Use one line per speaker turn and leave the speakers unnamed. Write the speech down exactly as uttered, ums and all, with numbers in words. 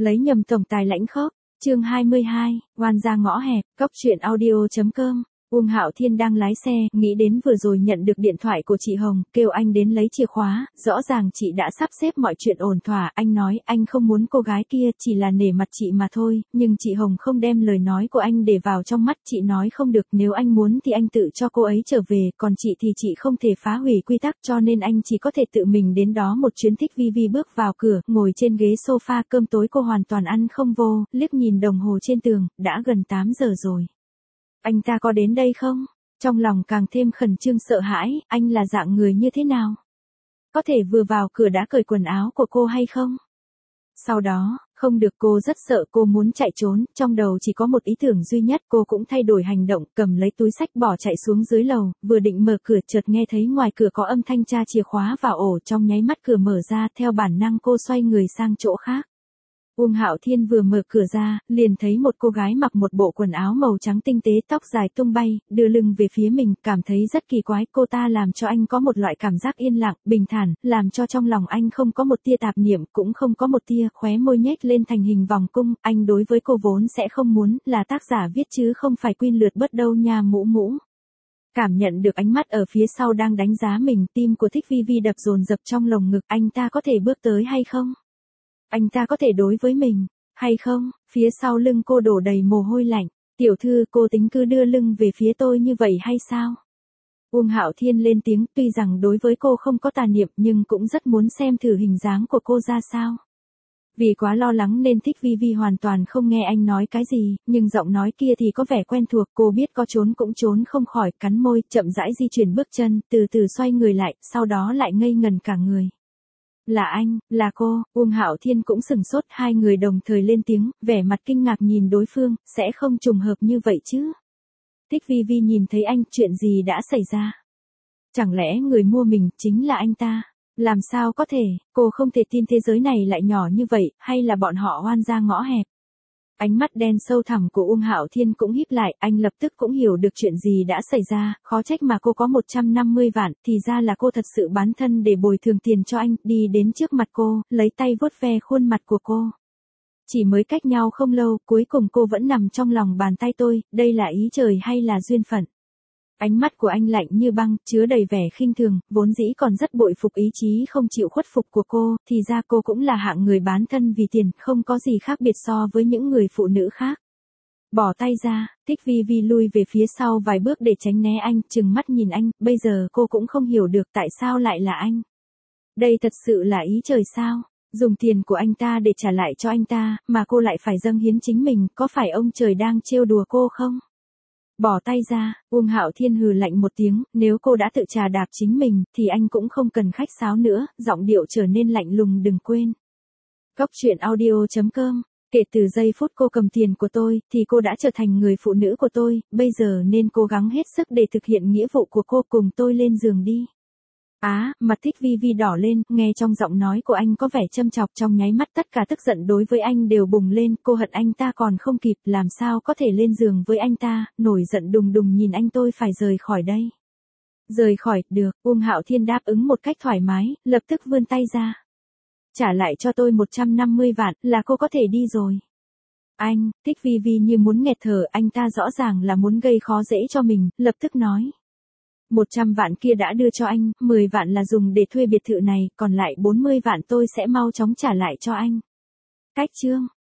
Lấy nhầm tổng tài lãnh khốc, chương hai mươi hai, oan ra ngõ hẹp, cóc truyện audio chấm com. Uông Hạo Thiên đang lái xe, nghĩ đến vừa rồi nhận được điện thoại của chị Hồng, kêu anh đến lấy chìa khóa, rõ ràng chị đã sắp xếp mọi chuyện ổn thỏa, anh nói anh không muốn cô gái kia, chỉ là nể mặt chị mà thôi, nhưng chị Hồng không đem lời nói của anh để vào trong mắt, chị nói không được, nếu anh muốn thì anh tự cho cô ấy trở về, còn chị thì chị không thể phá hủy quy tắc, cho nên anh chỉ có thể tự mình đến đó một chuyến. Thích Vi Vi bước vào cửa, ngồi trên ghế sofa, cơm tối cô hoàn toàn ăn không vô, liếc nhìn đồng hồ trên tường, đã gần tám giờ rồi. Anh ta có đến đây không? Trong lòng càng thêm khẩn trương sợ hãi, anh là dạng người như thế nào? Có thể vừa vào cửa đã cởi quần áo của cô hay không? Sau đó, không được, cô rất sợ, cô muốn chạy trốn, trong đầu chỉ có một ý tưởng duy nhất, cô cũng thay đổi hành động, cầm lấy túi xách bỏ chạy xuống dưới lầu, vừa định mở cửa chợt nghe thấy ngoài cửa có âm thanh tra chìa khóa vào ổ, trong nháy mắt cửa mở ra, theo bản năng cô xoay người sang chỗ khác. Uông Hạo Thiên vừa mở cửa ra, liền thấy một cô gái mặc một bộ quần áo màu trắng tinh tế, tóc dài tung bay, đưa lưng về phía mình, cảm thấy rất kỳ quái, cô ta làm cho anh có một loại cảm giác yên lặng, bình thản, làm cho trong lòng anh không có một tia tạp niệm, cũng không có một tia, khóe môi nhếch lên thành hình vòng cung, anh đối với cô vốn sẽ không muốn, là tác giả viết chứ không phải Quyên lượt bớt đâu nha mũ mũ. Cảm nhận được ánh mắt ở phía sau đang đánh giá mình, tim của Thích Vi Vi đập dồn dập trong lồng ngực, anh ta có thể bước tới hay không? Anh ta có thể đối với mình, hay không? Phía sau lưng cô đổ đầy mồ hôi lạnh. Tiểu thư, cô tính cứ đưa lưng về phía tôi như vậy hay sao? Uông Hạo Thiên lên tiếng, tuy rằng đối với cô không có tà niệm nhưng cũng rất muốn xem thử hình dáng của cô ra sao. Vì quá lo lắng nên Thích Vi Vi hoàn toàn không nghe anh nói cái gì, nhưng giọng nói kia thì có vẻ quen thuộc, cô biết có trốn cũng trốn không khỏi, cắn môi, chậm rãi di chuyển bước chân, từ từ xoay người lại, sau đó lại ngây ngần cả người. Là anh, là cô, Uông Hạo Thiên cũng sửng sốt, hai người đồng thời lên tiếng, vẻ mặt kinh ngạc nhìn đối phương, sẽ không trùng hợp như vậy chứ. Thích Vi Vi nhìn thấy anh, chuyện gì đã xảy ra? Chẳng lẽ người mua mình chính là anh ta? Làm sao có thể, cô không thể tin thế giới này lại nhỏ như vậy, hay là bọn họ oan ra ngõ hẹp? Ánh mắt đen sâu thẳm của Uông Hạo Thiên cũng híp lại, anh lập tức cũng hiểu được chuyện gì đã xảy ra, khó trách mà cô có một trăm năm mươi vạn, thì ra là cô thật sự bán thân để bồi thường tiền cho anh, đi đến trước mặt cô, lấy tay vuốt ve khuôn mặt của cô. Chỉ mới cách nhau không lâu, cuối cùng cô vẫn nằm trong lòng bàn tay tôi, đây là ý trời hay là duyên phận? Ánh mắt của anh lạnh như băng, chứa đầy vẻ khinh thường, vốn dĩ còn rất bội phục ý chí không chịu khuất phục của cô, thì ra cô cũng là hạng người bán thân vì tiền, không có gì khác biệt so với những người phụ nữ khác. Bỏ tay ra, Thích Vi Vi lui về phía sau vài bước để tránh né anh, trừng mắt nhìn anh, bây giờ cô cũng không hiểu được tại sao lại là anh. Đây thật sự là ý trời sao? Dùng tiền của anh ta để trả lại cho anh ta, mà cô lại phải dâng hiến chính mình, có phải ông trời đang trêu đùa cô không? Bỏ tay ra, Uông Hạo Thiên hừ lạnh một tiếng, nếu cô đã tự trà đạp chính mình, thì anh cũng không cần khách sáo nữa, giọng điệu trở nên lạnh lùng, đừng quên. Cóc truyện audio chấm com, kể từ giây phút cô cầm tiền của tôi, thì cô đã trở thành người phụ nữ của tôi, bây giờ nên cố gắng hết sức để thực hiện nghĩa vụ của cô, cùng tôi lên giường đi. Á, mặt Thích Vi Vi đỏ lên, nghe trong giọng nói của anh có vẻ châm chọc, trong nháy mắt tất cả tức giận đối với anh đều bùng lên, cô hận anh ta còn không kịp, làm sao có thể lên giường với anh ta, nổi giận đùng đùng nhìn anh, tôi phải rời khỏi đây. Rời khỏi, được, Uông Hạo Thiên đáp ứng một cách thoải mái, lập tức vươn tay ra. Trả lại cho tôi một trăm năm mươi vạn, là cô có thể đi rồi. Anh, Thích Vi Vi như muốn nghẹt thở, anh ta rõ ràng là muốn gây khó dễ cho mình, lập tức nói. một trăm vạn kia đã đưa cho anh, mười vạn là dùng để thuê biệt thự này, còn lại bốn mươi vạn tôi sẽ mau chóng trả lại cho anh. Cách chương.